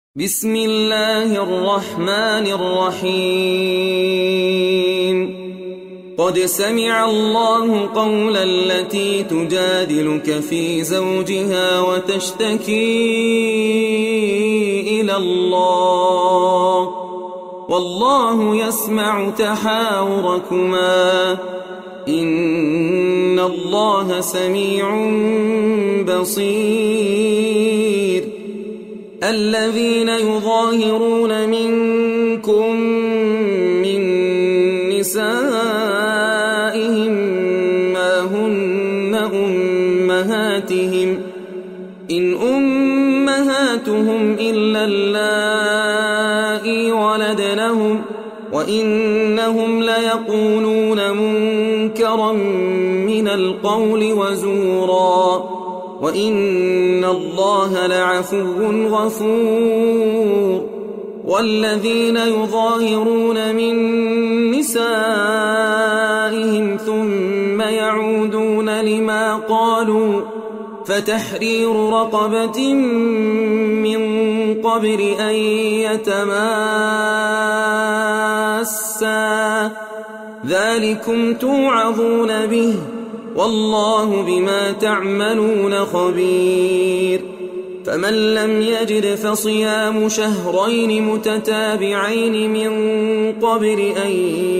بسم الله الرحمن الرحيم قد سمع الله قول التي تجادلك في زوجها وتشتكي إلى الله والله يسمع تحاوركما إن الله سميع بصير الذين يظاهرون منكم من نسائهم ما هن أمهاتهم إن أمهاتهم إلا اللائي ولدنهم وإنهم ليقولون منكرا من القول وزورا وإن الله لعفو غفور والذين يظاهرون من نسائهم ثم يعودون لما قالوا فتحرير رقبة من قبل أن يتماسا ذلكم توعظون به والله بما تعملون خبير فمن لم يجد فصيام شهرين متتابعين من قبل أن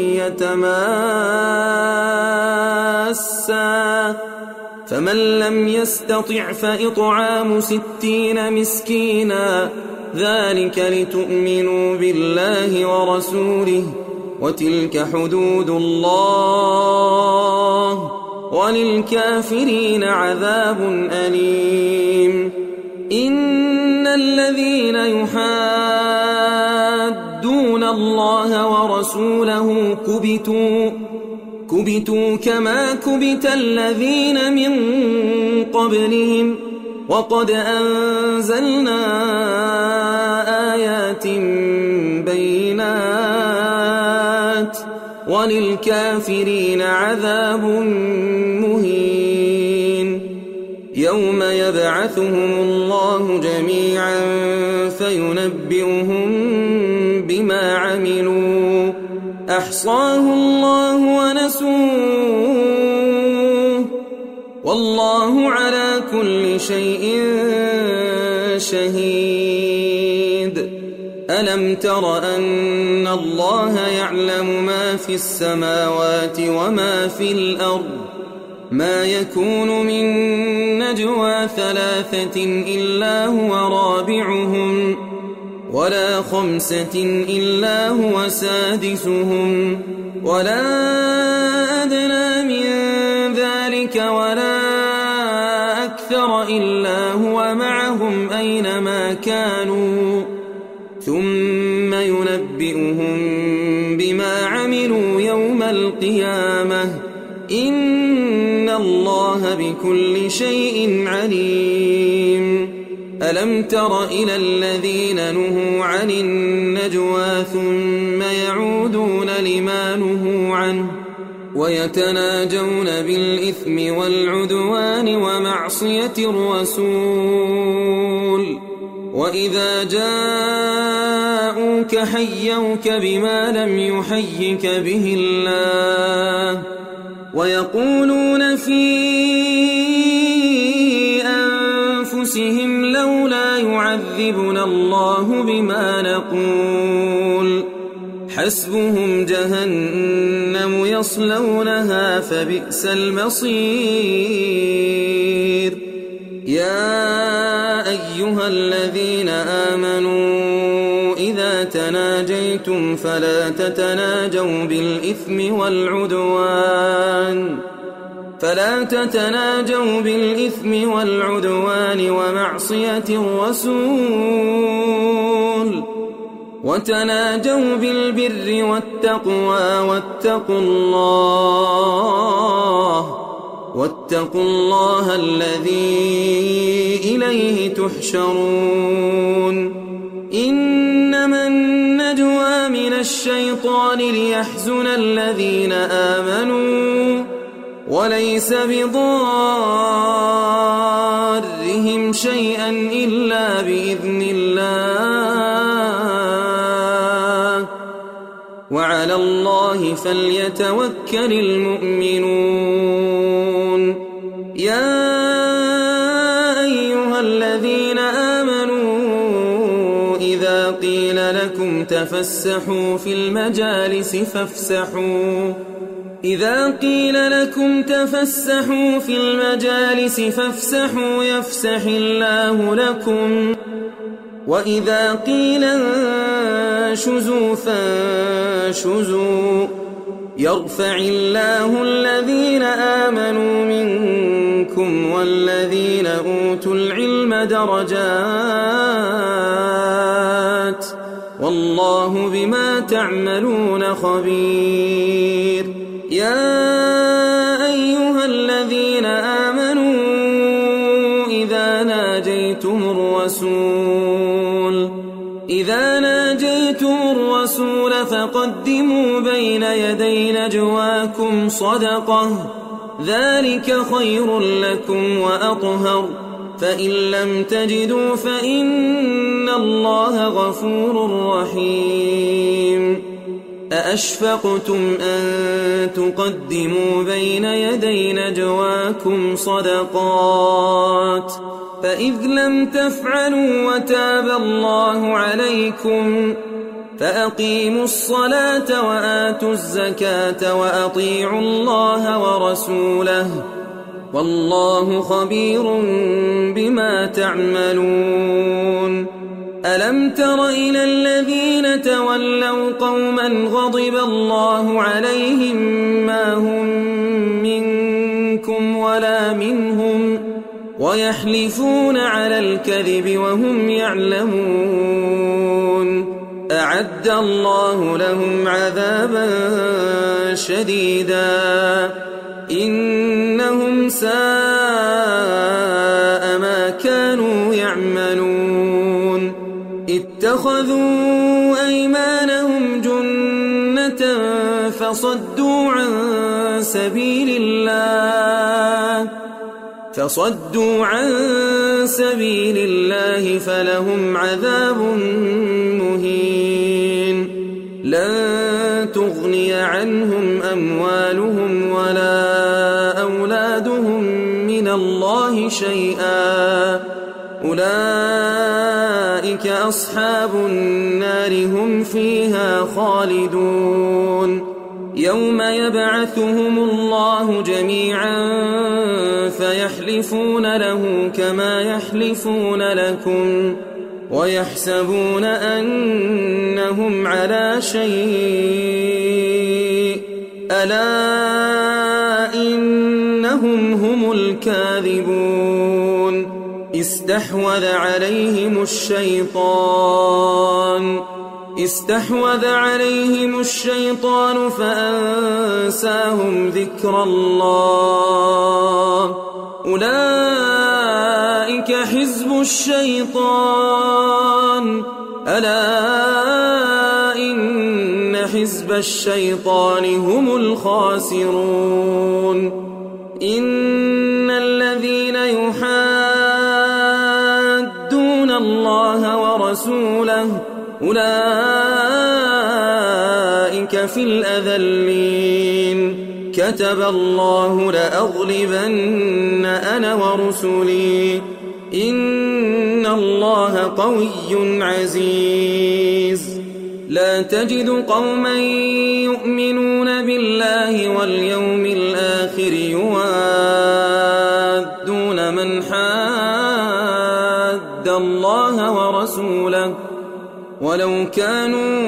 يتماسا فمن لم يستطع فإطعام 60 مسكينا ذلك لتؤمنوا بالله ورسوله وتلك حدود الله وللكافرين عذاب أليم إن الذين يحادون الله ورسوله كبتوا كما كبت الذين من قبلهم وقد أنزلنا آيات بينات وللكافرين عذاب مهين يوم يبعثهم الله جميعا فينبئهم بما عملوا أحصاه الله ونسوه والله على كل شيء شهيد ألم تر أن الله يعلم ما في السماوات وما في الأرض ما يكون من نجوى 3 إلا هو رابعهم ولا 5 إلا هو سادسهم ولا أدنى من ذلك ولا أكثر إلا هو معهم أينما كانوا ثم ينبئهم بما عملوا يوم القيامة إن الله بكل شيء عليم ألم تر إلى الذين نهوا عن النجوى ثم يعودون لما نهوا عنه ويتناجون بالإثم والعدوان ومعصية الرسول وإذا جاءوك حيوك بما لم يحيك به الله ويقولون في أنفسهم لولا يعذبنا الله بما نقول حسبهم جهنم يصلونها فبئس المصير يا أيها الذين آمنوا إذا تناجيتم فلا تتناجوا بالإثم والعدوان ومعصية الرسول وتناجوا بالبر والتقوى واتقوا الله الذي إليه تحشرون إنما النجوى من الشيطان ليحزن الذين آمنوا وليس بضارهم شيئا إلا بإذن الله وعلى الله فليتوكل المؤمنون. يا أيها الذين آمنوا إذا قيل لكم تفسحوا في المجالس فافسحوا يفسح الله لكم، وإذا قيل انشزوا فانشزوا يرفع الله الذين آمنوا منكم والذين أوتوا العلم درجات، والله بما تعملون خبير. يا أيها الذين آمنوا إذا ناجيتم الرسول فقدموا بين يدي نجواكم صدقة، ذلك خير لكم وأطهر، فإن لم تجدوا فإن الله غفور رحيم. أأشفقتم أن تقدموا بين يدي نجواكم صدقات، فإذ لم تفعلوا وتاب الله عليكم فأقيموا الصلاة وآتوا الزكاة وأطيعوا الله ورسوله، والله خبير بما تعملون. ألم تر إلى الذين تولوا قوما غضب الله عليهم ما هم منكم ولا منهم ويحلفون على الكذب وهم يعلمون، أعد الله لهم عذابا شديدا إنهم ساء ما كانوا يعملون. اتخذوا أيمانهم جنة فصدوا عن سبيل الله فلهم عذاب مهين. لن تغني عنهم أموالهم ولا أولادهم من الله شيئا، أولئك أصحاب النار هم فيها خالدون. يوم يبعثهم الله جميعا فيحلفون له كما يحلفون لكم ويحسبون أنهم على شيء، ألا إنهم هم الكاذبون. استحوذ عليهم الشيطان فأنساهم ذكر الله، أولئك حزب الشيطان، ألا إن حزب الشيطان هم الخاسرون. إن الذين يحادون الله ورسوله أولئك في الأذلين، كتب الله لأغلبن أنا ورسلي، إن الله قوي عزيز. لا تجد قوما يؤمنون بالله واليوم الآخر يوادون من حاد الله ورسوله ولو كانوا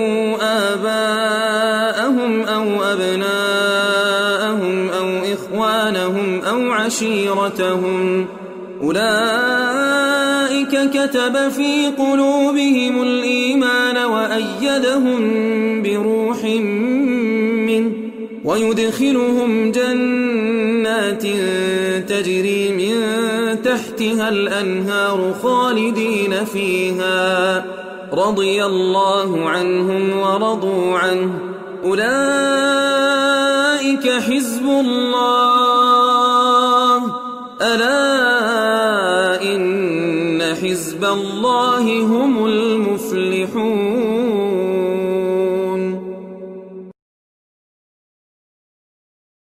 آباءهم أو أبناءهم أو إخوانهم أو عشيرتهم، أولئك كتب في قلوبهم الإيمان وأيدهم بروح منه ويدخلهم جنات تجري من تحتها الأنهار خالدين فيها، رضي الله عنهم ورضوا عنه، أولئك حزب الله، ألا إن حزب الله هم المفلحون.